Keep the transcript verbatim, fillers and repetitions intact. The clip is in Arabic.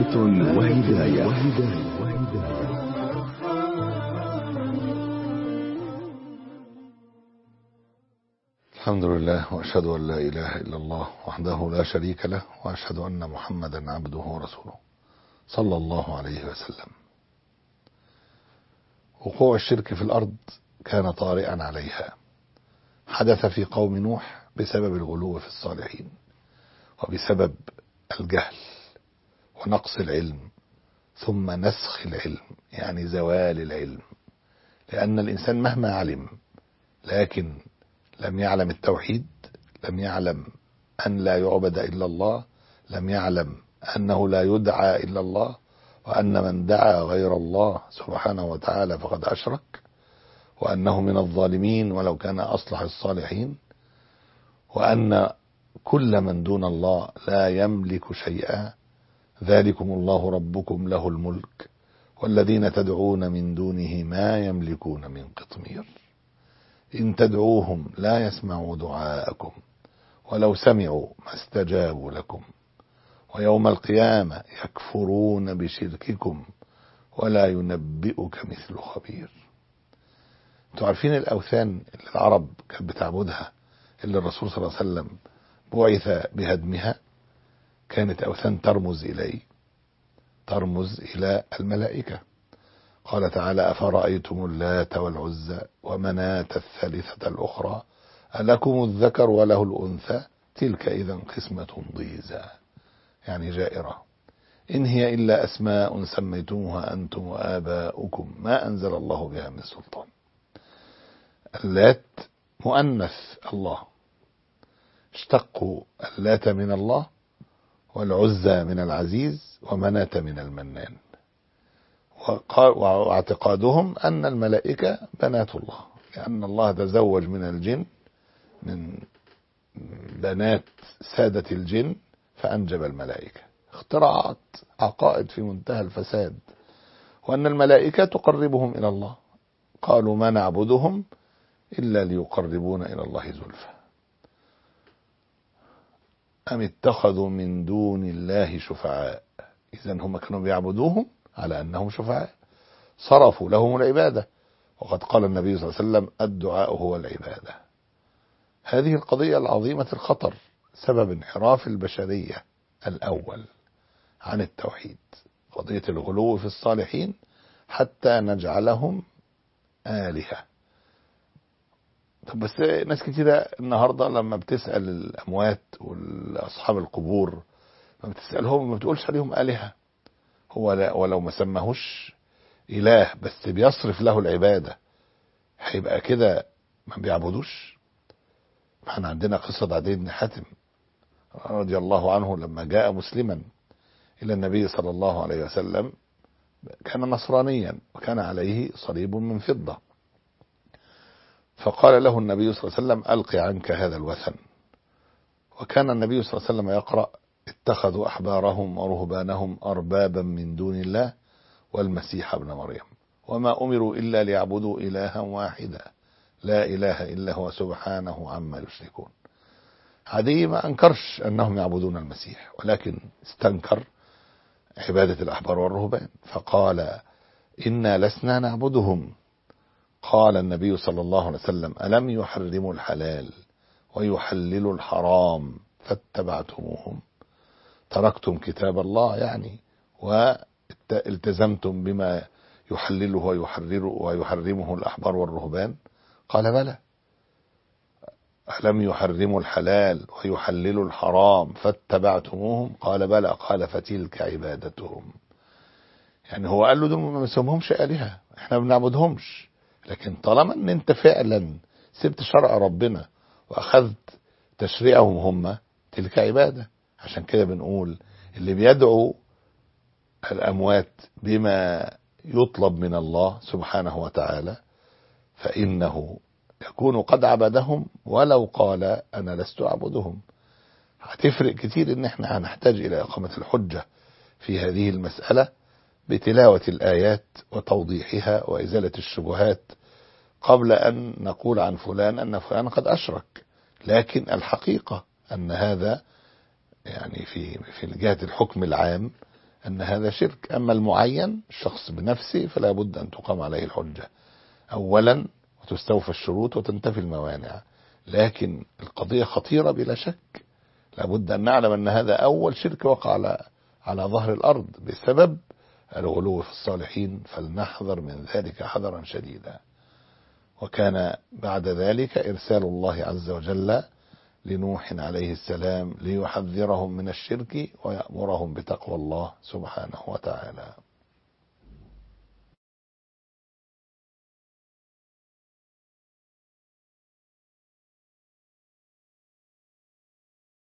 هداية وهداية الحمد لله، وأشهد أن لا إله إلا الله وحده لا شريك له، وأشهد أن محمدا عبده ورسوله صلى الله عليه وسلم. وقوع الشرك في الأرض كان طارئا عليها، حدث في قوم نوح بسبب الغلو في الصالحين، وبسبب الجهل ونقص العلم، ثم نسخ العلم يعني زوال العلم. لأن الإنسان مهما علم لكن لم يعلم التوحيد، لم يعلم أن لا يعبد إلا الله، لم يعلم أنه لا يدعى إلا الله، وأن من دعا غير الله سبحانه وتعالى فقد أشرك، وأنه من الظالمين ولو كان أصلح الصالحين، وأن كل من دون الله لا يملك شيئا. ذلكم الله ربكم له الملك والذين تدعون من دونه ما يملكون من قطمير إن تدعوهم لا يسمعوا دعاءكم ولو سمعوا ما استجابوا لكم ويوم القيامة يكفرون بشرككم ولا ينبئك مثل خبير. انتوا عارفين الأوثان اللي العرب كانت بتعبدها اللي الرسول صلى الله عليه وسلم بعث بهدمها؟ كانت أوثان ترمز إليه، ترمز إلى الملائكة. قال تعالى: أفرأيتم اللات والعزى ومناة الثالثة الأخرى ألكم الذكر وله الأنثى تلك إذا قسمة ضيزى، يعني جائرة. إن هي إلا أسماء سميتموها أنتم وآباؤكم ما أنزل الله بها من سلطان. اللات مؤنث الله، اشتقوا اللات من الله، والعزى من العزيز، ومناة من المنان. واعتقادهم أن الملائكة بنات الله، لأن الله تزوج من الجن، من بنات سادة الجن، فأنجب الملائكة. اختراعات، عقائد في منتهى الفساد. وأن الملائكة تقربهم إلى الله، قالوا ما نعبدهم إلا ليقربون إلى الله زلفى. أم اتخذوا من دون الله شفعاء، إذن هم كانوا بيعبدوهم على أنهم شفعاء، صرفوا لهم العبادة. وقد قال النبي صلى الله عليه وسلم: الدعاء هو العبادة. هذه القضية العظيمة الخطر سبب انحراف البشرية الأول عن التوحيد، قضية الغلو في الصالحين حتى نجعلهم آلهة. طب بس ناس كتيرة النهاردة لما بتسأل الأموات والأصحاب القبور ما بتسألهم، ما بتقولش عليهم آلهة. هو لا، ولو ما سمهوش إله بس بيصرف له العبادة، هيبقى كده ما بيعبدوش. احنا عندنا قصة عدي بن حاتم رضي الله عنه لما جاء مسلما إلى النبي صلى الله عليه وسلم، كان نصرانيا وكان عليه صليب من فضة، فقال له النبي صلى الله عليه وسلم: ألقي عنك هذا الوثن. وكان النبي صلى الله عليه وسلم يقرأ: اتخذوا أحبارهم ورهبانهم أربابا من دون الله والمسيح ابن مريم وما أمروا إلا ليعبدوا إلها واحدا لا إله إلا هو سبحانه عما يشركون. عدي ما أنكرش أنهم يعبدون المسيح، ولكن استنكر عبادة الأحبار والرهبان، فقال: إنا لسنا نعبدهم. قال النبي صلى الله عليه وسلم: ألم يحرموا الحلال ويحللوا الحرام فاتبعتموهم؟ تركتم كتاب الله يعني والتزمتم بما يحلله ويحرره ويحرمه الأحبار والرهبان؟ قال: بلى. ألم يحرموا الحلال ويحللوا الحرام فاتبعتموهم؟ قال: بلى. قال: فتلك عبادتهم. يعني هو قال له دول ما بنسميهمش آلهة، احنا ما بنعبدهمش، لكن طالما ان انت فعلا سبت شرع ربنا واخذت تشريعهم هم، تلك عبادة. عشان كده بنقول اللي بيدعو الأموات بما يطلب من الله سبحانه وتعالى فإنه يكون قد عبدهم ولو قال أنا لست أعبدهم. هتفرق كتير ان احنا هنحتاج إلى إقامة الحجة في هذه المسألة بتلاوة الآيات وتوضيحها وإزالة الشبهات، قبل أن نقول عن فلان أن فلان قد أشرك. لكن الحقيقة أن هذا يعني في في جهة الحكم العام أن هذا شرك. أما المعين الشخص بنفسه فلا بد أن تقام عليه الحجة أولا وتستوفى الشروط وتنتفي الموانع. لكن القضية خطيرة بلا شك، لا بد أن نعلم أن هذا أول شرك وقع على على ظهر الأرض بسبب الغلو في الصالحين، فلنحذر من ذلك حذرا شديدا. وكان بعد ذلك إرسال الله عز وجل لنوح عليه السلام ليحذرهم من الشرك ويأمرهم بتقوى الله سبحانه وتعالى.